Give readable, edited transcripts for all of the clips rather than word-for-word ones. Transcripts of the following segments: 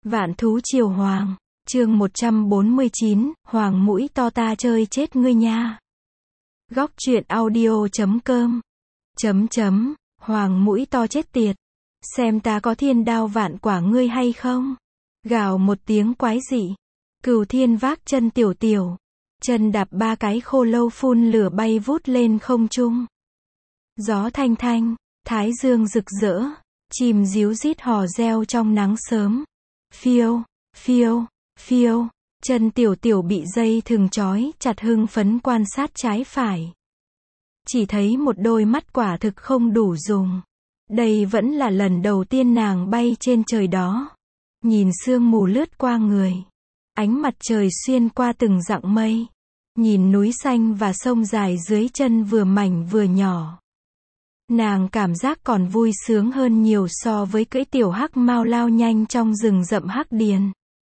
Vạn thú triều hoàng, chương 149, hoàng mũi to ta chơi chết ngươi nha. Góc truyện audio.com Hoàng mũi to chết tiệt. Xem ta có thiên đao vạn quả ngươi hay không? Gào một tiếng quái dị. Cửu thiên vác chân tiểu tiểu. Chân đạp ba cái khô lâu phun lửa bay vút lên không trung. Gió thanh thanh, thái dương rực rỡ. Chim ríu rít hò reo trong nắng sớm. Phiêu, phiêu, phiêu. Chân tiểu tiểu bị dây thừng trói chặt hưng phấn quan sát trái phải. Chỉ thấy một đôi mắt quả thực không đủ dùng. Đây vẫn là lần đầu tiên nàng bay trên trời đó. Nhìn sương mù lướt qua người. Ánh mặt trời xuyên qua từng dặng mây. Nhìn núi xanh và sông dài dưới chân vừa mảnh vừa nhỏ. Nàng cảm giác còn vui sướng hơn nhiều so với cưỡi tiểu hắc mao lao nhanh trong rừng rậm hắc điền.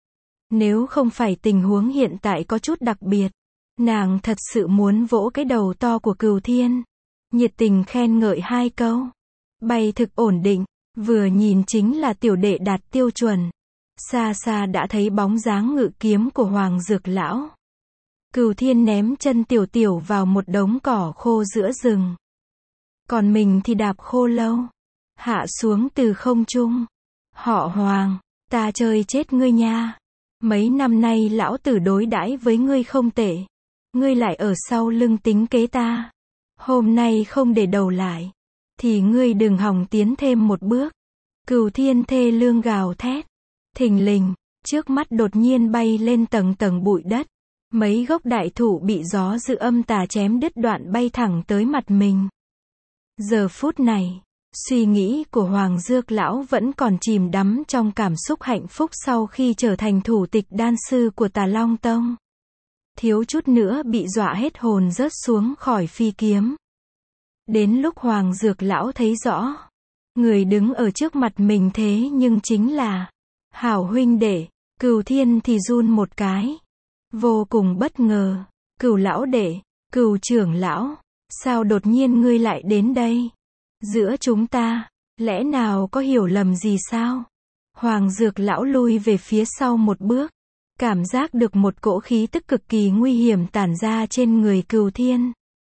Nếu không phải tình huống hiện tại có chút đặc biệt, nàng thật sự muốn vỗ cái đầu to của Cửu Thiên. Nhiệt tình khen ngợi hai câu. Bay thực ổn định, vừa nhìn chính là tiểu đệ đạt tiêu chuẩn. Xa xa đã thấy bóng dáng ngự kiếm của Hoàng Dược Lão. Cửu Thiên ném chân tiểu tiểu vào một đống cỏ khô giữa rừng. Còn mình thì đạp khô lâu. Hạ xuống từ không trung. Họ Hoàng, ta chơi chết ngươi nha. Mấy năm nay lão tử đối đãi với ngươi không tệ. Ngươi lại ở sau lưng tính kế ta. Hôm nay không để đầu lại. Thì ngươi đừng hòng tiến thêm một bước. Cửu Thiên thê lương gào thét. Thình lình, trước mắt đột nhiên bay lên tầng tầng bụi đất. Mấy gốc đại thụ bị gió dữ âm tà chém đứt đoạn bay thẳng tới mặt mình. Giờ phút này, suy nghĩ của Hoàng Dược Lão vẫn còn chìm đắm trong cảm xúc hạnh phúc sau khi trở thành thủ tịch đan sư của Tà Long Tông. Thiếu chút nữa bị dọa hết hồn rớt xuống khỏi phi kiếm. Đến lúc Hoàng Dược Lão thấy rõ, người đứng ở trước mặt mình thế nhưng chính là hảo huynh đệ. Cửu Thiên thì run một cái. Vô cùng bất ngờ. Cửu lão đệ, Cửu trưởng lão, sao đột nhiên ngươi lại đến đây? Giữa chúng ta, lẽ nào có hiểu lầm gì sao? Hoàng Dược Lão lui về phía sau một bước. Cảm giác được một cỗ khí tức cực kỳ nguy hiểm tản ra trên người Cửu Thiên.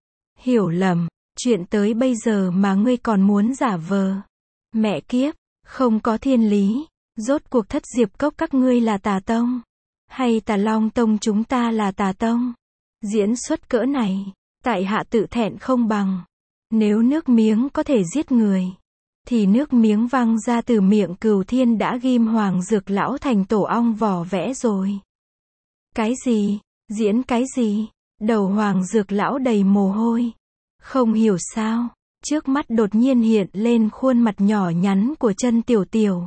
Hiểu lầm, chuyện tới bây giờ mà ngươi còn muốn giả vờ. Mẹ kiếp, không có thiên lý. Rốt cuộc Thất Diệp Cốc các ngươi là Tà Tông? Hay Tà Long Tông chúng ta là Tà Tông? Diễn xuất cỡ này, tại hạ tự thẹn không bằng. Nếu nước miếng có thể giết người, thì nước miếng văng ra từ miệng Cửu Thiên đã ghim Hoàng Dược Lão thành tổ ong vỏ vẽ rồi. Cái gì? Diễn cái gì? Đầu Hoàng Dược Lão đầy mồ hôi. Không hiểu sao, trước mắt đột nhiên hiện lên khuôn mặt nhỏ nhắn của chân tiểu tiểu.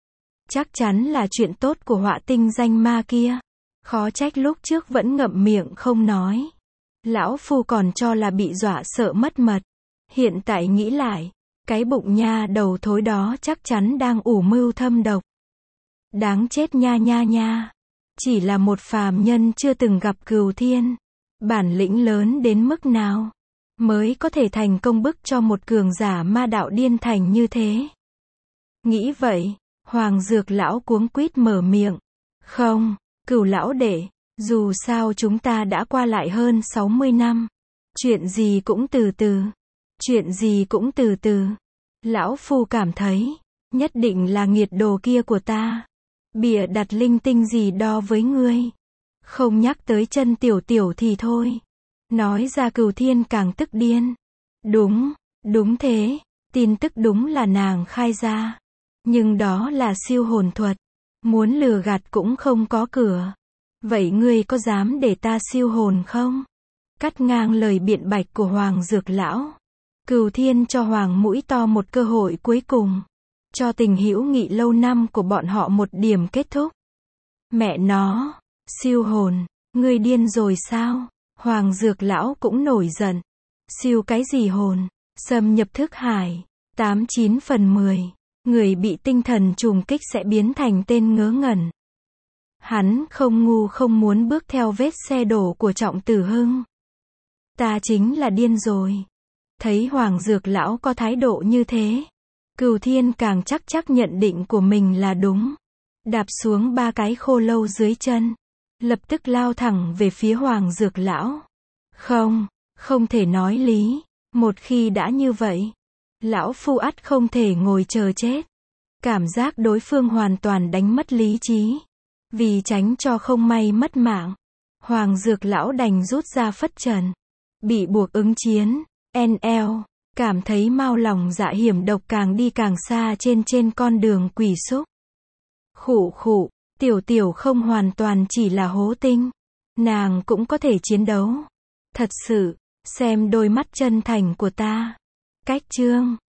Chắc chắn là chuyện tốt của họa tinh danh ma kia. Khó trách lúc trước vẫn ngậm miệng không nói. Lão phu còn cho là bị dọa sợ mất mật. Hiện tại nghĩ lại, cái bụng nha đầu thối đó chắc chắn đang ủ mưu thâm độc. Đáng chết nha nha nha. Chỉ là một phàm nhân chưa từng gặp Cửu Thiên. Bản lĩnh lớn đến mức nào mới có thể thành công bức cho một cường giả ma đạo điên thành như thế? Nghĩ vậy, Hoàng Dược Lão cuống quýt mở miệng. Không, Cửu lão đệ, dù sao chúng ta đã qua lại hơn 60 năm. Chuyện gì cũng từ từ. Chuyện gì cũng từ từ. Lão phu cảm thấy, nhất định là nghiệt đồ kia của ta. Bịa đặt linh tinh gì đo với ngươi. Không nhắc tới chân tiểu tiểu thì thôi. Nói ra Cửu Thiên càng tức điên. Đúng, đúng thế. Tin tức đúng là nàng khai ra. Nhưng đó là siêu hồn thuật. Muốn lừa gạt cũng không có cửa. Vậy ngươi có dám để ta siêu hồn không? Cắt ngang lời biện bạch của Hoàng Dược Lão. Cửu Thiên cho Hoàng mũi to một cơ hội cuối cùng. Cho tình hữu nghị lâu năm của bọn họ một điểm kết thúc. Mẹ nó, siêu hồn, ngươi điên rồi sao? Hoàng Dược Lão cũng nổi giận. Siêu cái gì hồn? Xâm nhập thức hải. 89 phần 10. Người bị tinh thần trùng kích sẽ biến thành tên ngớ ngẩn. Hắn không ngu không muốn bước theo vết xe đổ của Trọng Tử Hưng. Ta chính là điên rồi. Thấy Hoàng Dược Lão có thái độ như thế, Cửu Thiên càng chắc nhận định của mình là đúng. đạp xuống 3 cái khô lâu dưới chân, lập tức lao thẳng về phía Hoàng Dược lão. Không thể nói lý, một khi đã như vậy, lão phu ắt không thể ngồi chờ chết. Cảm giác đối phương hoàn toàn đánh mất lý trí. Vì tránh cho không may mất mạng, Hoàng Dược lão đành rút ra phất trần. Bị buộc ứng chiến, NL, cảm thấy mau lòng dạ hiểm độc càng đi càng xa trên con đường quỷ xúc. Khụ, tiểu không hoàn toàn chỉ là hố tinh. Nàng cũng có thể chiến đấu. Thật sự, xem đôi mắt chân thành của ta. Cách chương